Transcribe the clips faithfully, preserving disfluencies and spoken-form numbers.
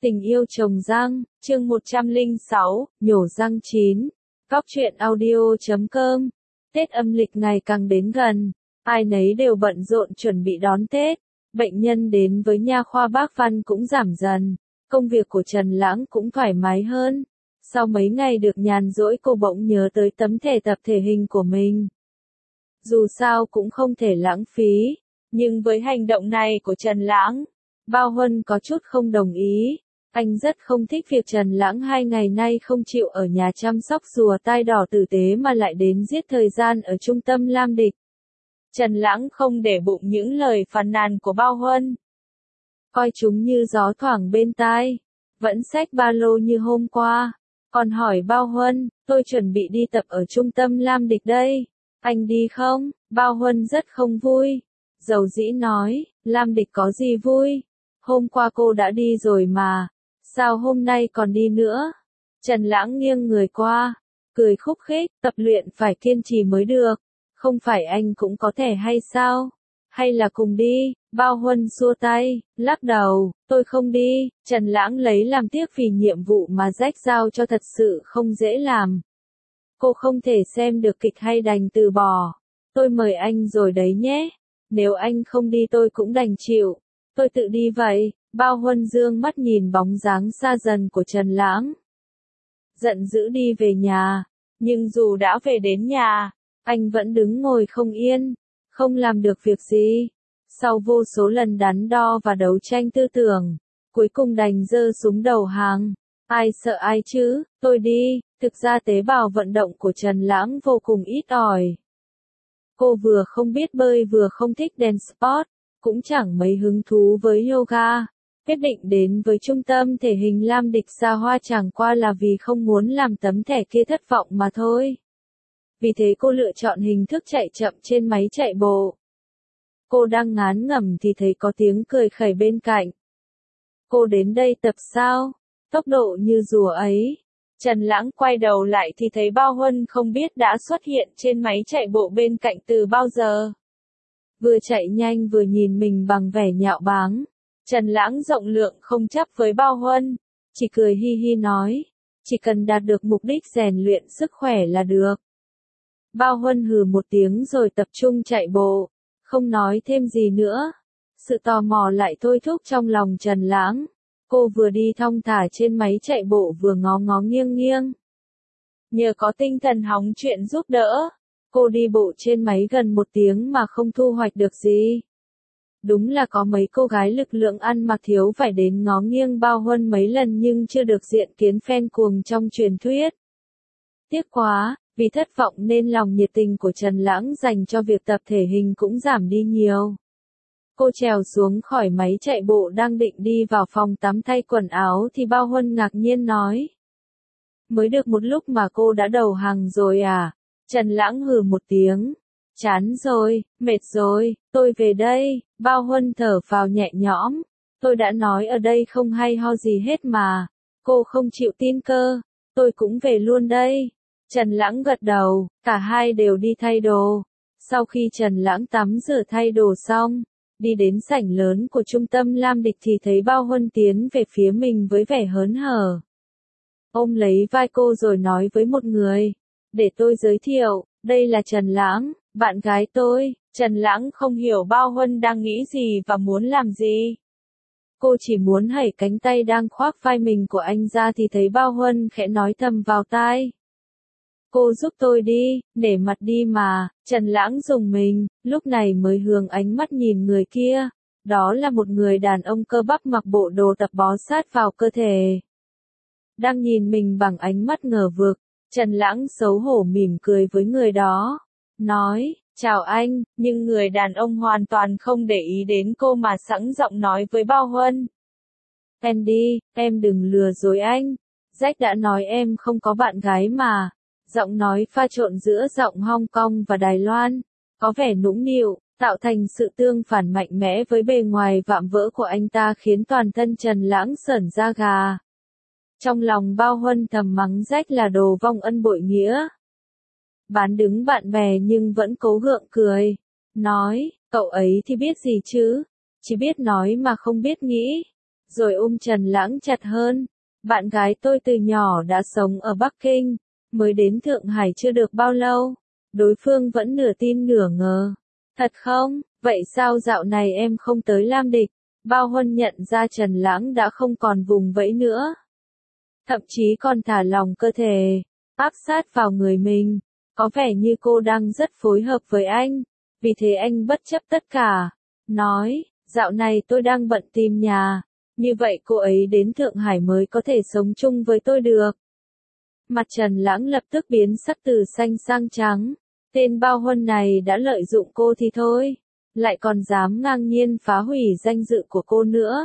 Tình yêu trồng răng, chương một trăm lẻ sáu, nhổ răng chín. Góc truyện audio chấm com. Tết âm lịch ngày càng đến gần, ai nấy đều bận rộn chuẩn bị đón Tết. Bệnh nhân đến với nha khoa Bác Văn cũng giảm dần, công việc của Trần Lãng cũng thoải mái hơn. Sau mấy ngày được nhàn rỗi, cô bỗng nhớ tới tấm thẻ tập thể hình của mình. Dù sao cũng không thể lãng phí, nhưng với hành động này của Trần Lãng, Bao Huân có chút không đồng ý. Anh rất không thích việc Trần Lãng hai ngày nay không chịu ở nhà chăm sóc rùa tai đỏ tử tế mà lại đến giết thời gian ở trung tâm Lam Địch. Trần Lãng không để bụng những lời phàn nàn của Bao Huân, coi chúng như gió thoảng bên tai, vẫn xách ba lô như hôm qua, còn hỏi Bao Huân, tôi chuẩn bị đi tập ở trung tâm Lam Địch đây, anh đi không? Bao Huân rất không vui, dầu dĩ nói, Lam Địch có gì vui, hôm qua cô đã đi rồi mà, sao hôm nay còn đi nữa? Trần Lãng nghiêng người qua, cười khúc khích, tập luyện phải kiên trì mới được, không phải anh cũng có thể hay sao? Hay là cùng đi? Bao Huân xua tay, lắc đầu, tôi không đi. Trần Lãng lấy làm tiếc vì nhiệm vụ mà Jack giao cho thật sự không dễ làm. Cô không thể xem được kịch hay đành từ bỏ. Tôi mời anh rồi đấy nhé. Nếu anh không đi tôi cũng đành chịu. Tôi tự đi vậy. Bao Huân dương mắt nhìn bóng dáng xa dần của Trần Lãng. Giận dữ đi về nhà. Nhưng dù đã về đến nhà, anh vẫn đứng ngồi không yên, không làm được việc gì. Sau vô số lần đắn đo và đấu tranh tư tưởng, cuối cùng đành giơ súng đầu hàng. Ai sợ ai chứ, tôi đi. Thực ra tế bào vận động của Trần Lãng vô cùng ít ỏi. Cô vừa không biết bơi vừa không thích dance sport, cũng chẳng mấy hứng thú với yoga. Quyết định đến với trung tâm thể hình Lam Địch xa hoa chẳng qua là vì không muốn làm tấm thẻ kia thất vọng mà thôi. Vì thế cô lựa chọn hình thức chạy chậm trên máy chạy bộ. Cô đang ngán ngẩm thì thấy có tiếng cười khẩy bên cạnh. Cô đến đây tập sao? Tốc độ như rùa ấy. Trần Lãng quay đầu lại thì thấy Bao Huân không biết đã xuất hiện trên máy chạy bộ bên cạnh từ bao giờ. Vừa chạy nhanh vừa nhìn mình bằng vẻ nhạo báng. Trần Lãng rộng lượng không chấp với Bao Huân, chỉ cười hi hi nói, chỉ cần đạt được mục đích rèn luyện sức khỏe là được. Bao Huân hừ một tiếng rồi tập trung chạy bộ, không nói thêm gì nữa. Sự tò mò lại thôi thúc trong lòng Trần Lãng. Cô vừa đi thong thả trên máy chạy bộ vừa ngó ngó nghiêng nghiêng. Nhờ có tinh thần hóng chuyện giúp đỡ, cô đi bộ trên máy gần một tiếng mà không thu hoạch được gì. Đúng là có mấy cô gái lực lượng ăn mặc thiếu phải đến ngó nghiêng Bao Huân mấy lần nhưng chưa được diện kiến fan cuồng trong truyền thuyết. Tiếc quá, vì thất vọng nên lòng nhiệt tình của Trần Lãng dành cho việc tập thể hình cũng giảm đi nhiều. Cô trèo xuống khỏi máy chạy bộ đang định đi vào phòng tắm thay quần áo thì Bao Huân ngạc nhiên nói. Mới được một lúc mà cô đã đầu hàng rồi à? Trần Lãng hừ một tiếng. Chán rồi, mệt rồi, tôi về đây. Bao Huân thở phào nhẹ nhõm. Tôi đã nói ở đây không hay ho gì hết mà. Cô không chịu tin cơ. Tôi cũng về luôn đây. Trần Lãng gật đầu, cả hai đều đi thay đồ. Sau khi Trần Lãng tắm rửa thay đồ xong, đi đến sảnh lớn của trung tâm Lam Địch thì thấy Bao Huân tiến về phía mình với vẻ hớn hở. Ôm lấy vai cô rồi nói với một người, để tôi giới thiệu, đây là Trần Lãng, bạn gái tôi. Trần Lãng không hiểu Bao Huân đang nghĩ gì và muốn làm gì. Cô chỉ muốn hẩy cánh tay đang khoác vai mình của anh ra thì thấy Bao Huân khẽ nói thầm vào tai. Cô giúp tôi đi, để mặt đi mà. Trần Lãng rùng mình, lúc này mới hướng ánh mắt nhìn người kia. Đó là một người đàn ông cơ bắp mặc bộ đồ tập bó sát vào cơ thể. Đang nhìn mình bằng ánh mắt ngờ vực, Trần Lãng xấu hổ mỉm cười với người đó. Nói, chào anh, nhưng người đàn ông hoàn toàn không để ý đến cô mà sẵn giọng nói với Bao Huân. Em đi, em đừng lừa dối anh. Jack đã nói em không có bạn gái mà. Giọng nói pha trộn giữa giọng Hong Kong và Đài Loan, có vẻ nũng nịu, tạo thành sự tương phản mạnh mẽ với bề ngoài vạm vỡ của anh ta khiến toàn thân Trần Lãng sởn da gà. Trong lòng Bao Huân thầm mắng Jack là đồ vong ân bội nghĩa. Bán đứng bạn bè nhưng vẫn cố gượng cười. Nói, cậu ấy thì biết gì chứ? Chỉ biết nói mà không biết nghĩ. rồi ôm Trần Lãng chặt hơn. Bạn gái tôi từ nhỏ đã sống ở Bắc Kinh, mới đến Thượng Hải chưa được bao lâu. Đối phương vẫn nửa tin nửa ngờ. Thật không? Vậy sao dạo này em không tới Lam Địch? Bao Huân nhận ra Trần Lãng đã không còn vùng vẫy nữa. Thậm chí còn thả lòng cơ thể, áp sát vào người mình. Có vẻ như cô đang rất phối hợp với anh. Vì thế anh bất chấp tất cả. Nói, dạo này tôi đang bận tìm nhà. Như vậy cô ấy đến Thượng Hải mới có thể sống chung với tôi được. Mặt Trần Lãng lập tức biến sắc từ xanh sang trắng. Tên Bao Huân này đã lợi dụng cô thì thôi, lại còn dám ngang nhiên phá hủy danh dự của cô nữa.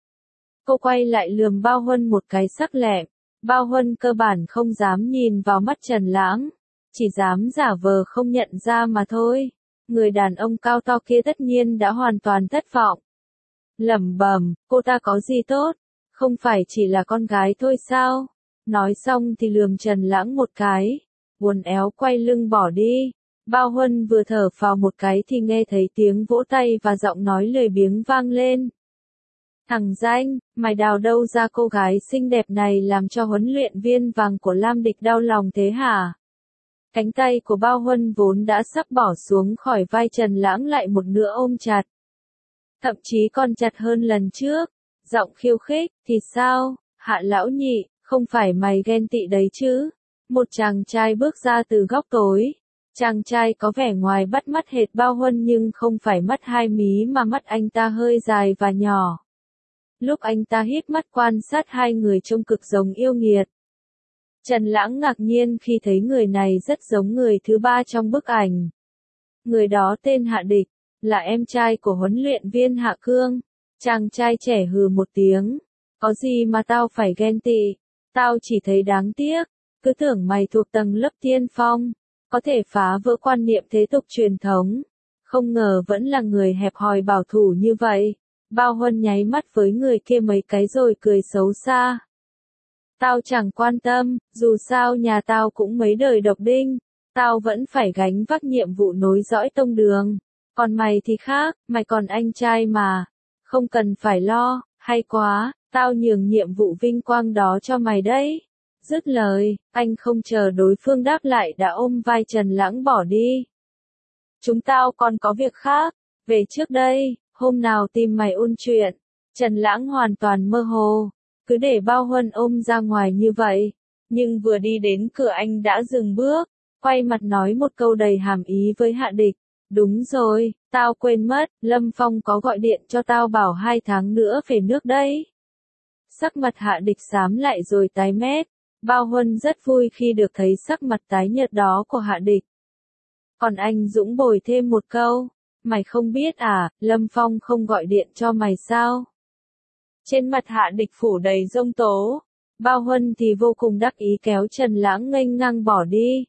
Cô quay lại lườm Bao Huân một cái sắc lẹm. Bao Huân cơ bản không dám nhìn vào mắt Trần Lãng, chỉ dám giả vờ không nhận ra mà thôi. Người đàn ông cao to kia tất nhiên đã hoàn toàn thất vọng. Lẩm bẩm, cô ta có gì tốt? Không phải chỉ là con gái thôi sao? Nói xong thì lườm Trần Lãng một cái, uốn éo quay lưng bỏ đi. Bao Huân vừa thở phào một cái thì nghe thấy tiếng vỗ tay và giọng nói lười biếng vang lên. Thằng danh, mày đào đâu ra cô gái xinh đẹp này làm cho huấn luyện viên vàng của Lam Địch đau lòng thế hả? Cánh tay của Bao Huân vốn đã sắp bỏ xuống khỏi vai Trần Lãng lại một nữa ôm chặt. Thậm chí còn chặt hơn lần trước. Giọng khiêu khích, thì sao, Hạ lão nhị, không phải mày ghen tị đấy chứ? Một chàng trai bước ra từ góc tối. Chàng trai có vẻ ngoài bắt mắt hệt Bao Huân nhưng không phải mắt hai mí mà mắt anh ta hơi dài và nhỏ. Lúc anh ta híp mắt quan sát hai người trông cực giống yêu nghiệt. Trần Lãng ngạc nhiên khi thấy người này rất giống người thứ ba trong bức ảnh. Người đó tên Hạ Địch, là em trai của huấn luyện viên Hạ Cương. Chàng trai trẻ hừ một tiếng. Có gì mà tao phải ghen tị? Tao chỉ thấy đáng tiếc. Cứ tưởng mày thuộc tầng lớp tiên phong, có thể phá vỡ quan niệm thế tục truyền thống. Không ngờ vẫn là người hẹp hòi bảo thủ như vậy. Bao Huân nháy mắt với người kia mấy cái rồi cười xấu xa. Tao chẳng quan tâm, dù sao nhà tao cũng mấy đời độc đinh. Tao vẫn phải gánh vác nhiệm vụ nối dõi tông đường. Còn mày thì khác, mày còn anh trai mà. Không cần phải lo, hay quá, tao nhường nhiệm vụ vinh quang đó cho mày đấy. Dứt lời, anh không chờ đối phương đáp lại đã ôm vai Trần Lãng bỏ đi. Chúng tao còn có việc khác, về trước đây, hôm nào tìm mày ôn chuyện. Trần Lãng hoàn toàn mơ hồ, cứ để Bao Huân ôm ra ngoài như vậy. Nhưng vừa đi đến cửa anh đã dừng bước, quay mặt nói một câu đầy hàm ý với Hạ Địch. Đúng rồi, tao quên mất, Lâm Phong có gọi điện cho tao bảo hai tháng nữa về nước đấy. Sắc mặt Hạ Địch xám lại rồi tái mét. Bao Huân rất vui khi được thấy sắc mặt tái nhợt đó của Hạ Địch. Còn anh Dũng bồi thêm một câu, mày không biết à, Lâm Phong không gọi điện cho mày sao? Trên mặt Hạ Địch phủ đầy giông tố. Bao Huân thì vô cùng đắc ý kéo Trần Lãng nghênh ngang bỏ đi.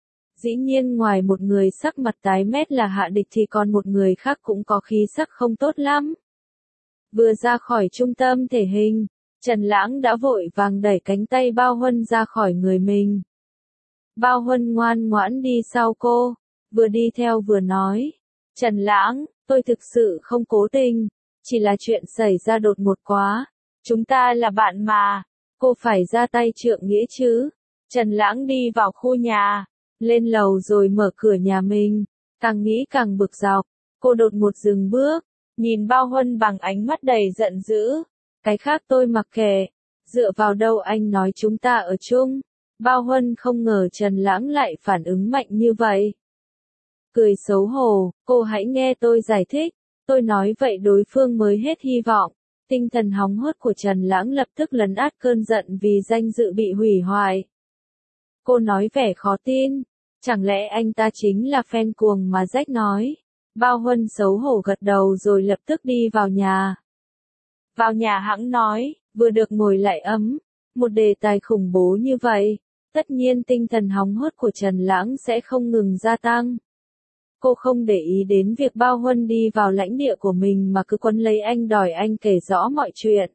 Dĩ nhiên ngoài một người sắc mặt tái mét là Hạ Địch thì còn một người khác cũng có khí sắc không tốt lắm. Vừa ra khỏi trung tâm thể hình, Trần Lãng đã vội vàng đẩy cánh tay Bao Huân ra khỏi người mình. Bao Huân ngoan ngoãn đi sau cô, vừa đi theo vừa nói. Trần Lãng, tôi thực sự không cố tình, chỉ là chuyện xảy ra đột ngột quá. Chúng ta là bạn mà, cô phải ra tay trượng nghĩa chứ. Trần Lãng đi vào khu nhà, lên lầu rồi mở cửa nhà mình. Càng nghĩ càng bực dọc, cô đột ngột dừng bước, nhìn Bao Huân bằng ánh mắt đầy giận dữ. Cái khác tôi mặc kệ, dựa vào đâu anh nói chúng ta ở chung. Bao Huân không ngờ Trần Lãng lại phản ứng mạnh như vậy. Cười xấu hổ, cô hãy nghe tôi giải thích. Tôi nói vậy đối phương mới hết hy vọng. Tinh thần hóng hớt của Trần Lãng lập tức lấn át cơn giận vì danh dự bị hủy hoại. Cô nói vẻ khó tin. Chẳng lẽ anh ta chính là fan cuồng mà Jack nói. Bao Huân xấu hổ gật đầu rồi lập tức đi vào nhà. Vào nhà hãng nói, vừa được ngồi lại ấm. Một đề tài khủng bố như vậy, tất nhiên tinh thần hóng hớt của Trần Lãng sẽ không ngừng gia tăng. Cô không để ý đến việc Bao Huân đi vào lãnh địa của mình mà cứ quấn lấy anh đòi anh kể rõ mọi chuyện.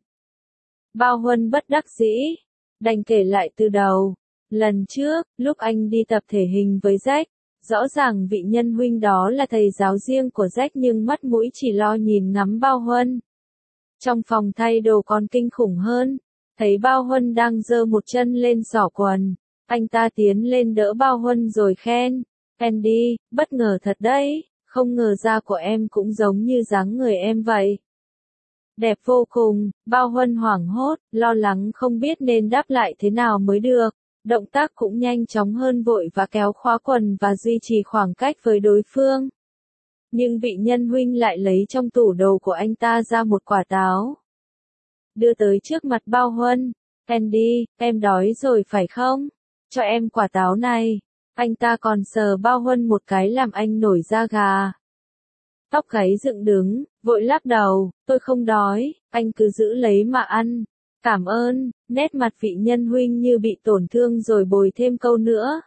Bao Huân bất đắc dĩ, đành kể lại từ đầu. Lần trước, lúc anh đi tập thể hình với Jack, rõ ràng vị nhân huynh đó là thầy giáo riêng của Jack nhưng mắt mũi chỉ lo nhìn ngắm Bao Huân. Trong phòng thay đồ còn kinh khủng hơn. Thấy Bao Huân đang giơ một chân lên xỏ quần. Anh ta tiến lên đỡ Bao Huân rồi khen. Andy, bất ngờ thật đấy, không ngờ da của em cũng giống như dáng người em vậy. Đẹp vô cùng, Bao Huân hoảng hốt, lo lắng không biết nên đáp lại thế nào mới được. Động tác cũng nhanh chóng hơn vội và kéo khóa quần và duy trì khoảng cách với đối phương. Nhưng vị nhân huynh lại lấy trong tủ đồ của anh ta ra một quả táo. Đưa tới trước mặt Bao Huân. Andy, em đói rồi phải không? Cho em quả táo này. Anh ta còn sờ Bao Huân một cái làm anh nổi da gà. Tóc gáy dựng đứng, vội lắc đầu, tôi không đói, anh cứ giữ lấy mà ăn. Cảm ơn, nét mặt vị nhân huynh như bị tổn thương rồi bồi thêm câu nữa.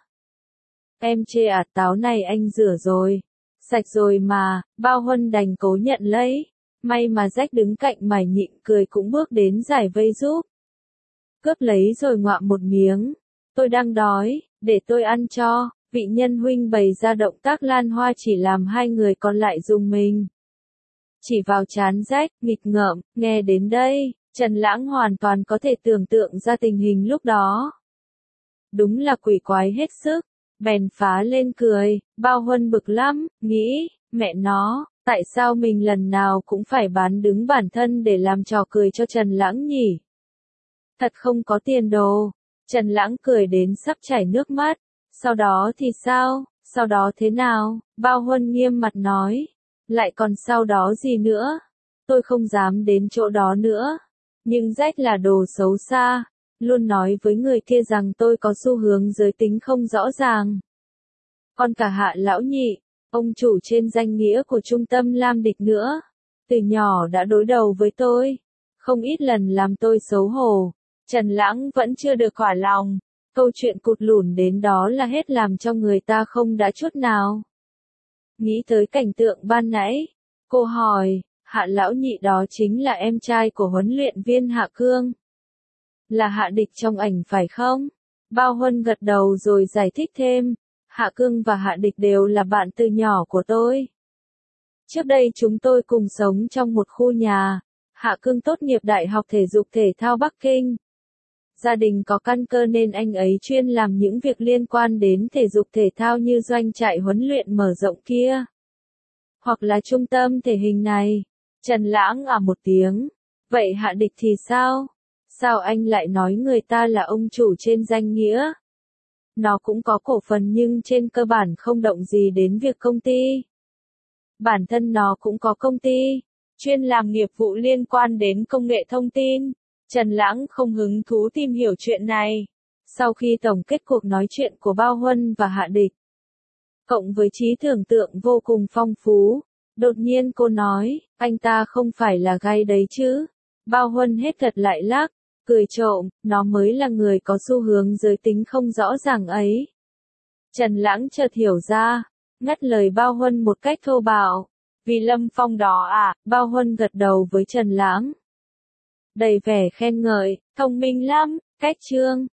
Em chê à, táo này anh rửa rồi. Sạch rồi mà, Bao Huân đành cố nhận lấy. May mà Jack đứng cạnh mải nhịn cười cũng bước đến giải vây giúp. Cướp lấy rồi ngoạm một miếng. Tôi đang đói, để tôi ăn cho. Vị nhân huynh bày ra động tác lan hoa chỉ làm hai người còn lại rùng mình. Chỉ vào trán Jack, nghịch ngợm, nghe đến đây, Trần Lãng hoàn toàn có thể tưởng tượng ra tình hình lúc đó. Đúng là quỷ quái hết sức, bèn phá lên cười, Bao Huân bực lắm, nghĩ, mẹ nó, tại sao mình lần nào cũng phải bán đứng bản thân để làm trò cười cho Trần Lãng nhỉ? Thật không có tiền đồ. Trần Lãng cười đến sắp chảy nước mắt. Sau đó thì sao? Sau đó thế nào? Bao Huân nghiêm mặt nói. Lại còn sau đó gì nữa? Tôi không dám đến chỗ đó nữa. Nhưng Jack là đồ xấu xa. Luôn nói với người kia rằng tôi có xu hướng giới tính không rõ ràng. Còn cả Hạ lão nhị, ông chủ trên danh nghĩa của trung tâm Lam Địch nữa. Từ nhỏ đã đối đầu với tôi. Không ít lần làm tôi xấu hổ. Trần Lãng vẫn chưa được thỏa lòng. Câu chuyện cụt lủn đến đó là hết làm cho người ta không đã chút nào. Nghĩ tới cảnh tượng ban nãy, cô hỏi, Hạ lão nhị đó chính là em trai của huấn luyện viên Hạ Cương. Là Hạ Địch trong ảnh phải không? Bao Huân gật đầu rồi giải thích thêm, Hạ Cương và Hạ Địch đều là bạn từ nhỏ của tôi. Trước đây chúng tôi cùng sống trong một khu nhà. Hạ Cương tốt nghiệp Đại học Thể dục Thể thao Bắc Kinh. Gia đình có căn cơ nên anh ấy chuyên làm những việc liên quan đến thể dục thể thao như doanh trại huấn luyện mở rộng kia. Hoặc là trung tâm thể hình này. Trần Lãng à một tiếng. Vậy Hạ Địch thì sao? Sao anh lại nói người ta là ông chủ trên danh nghĩa? Nó cũng có cổ phần nhưng trên cơ bản không động gì đến việc công ty. Bản thân nó cũng có công ty, chuyên làm nghiệp vụ liên quan đến công nghệ thông tin. Trần Lãng không hứng thú tìm hiểu chuyện này. Sau khi tổng kết cuộc nói chuyện của Bao Huân và Hạ Địch, cộng với trí tưởng tượng vô cùng phong phú, đột nhiên cô nói, anh ta không phải là gay đấy chứ. Bao Huân hết thật lại lác, cười trộm, nó mới là người có xu hướng giới tính không rõ ràng ấy. Trần Lãng chợt hiểu ra, ngắt lời Bao Huân một cách thô bạo. Vì Lâm Phong đó à? Bao Huân gật đầu với Trần Lãng. Đầy vẻ khen ngợi, thông minh lắm, cách chương.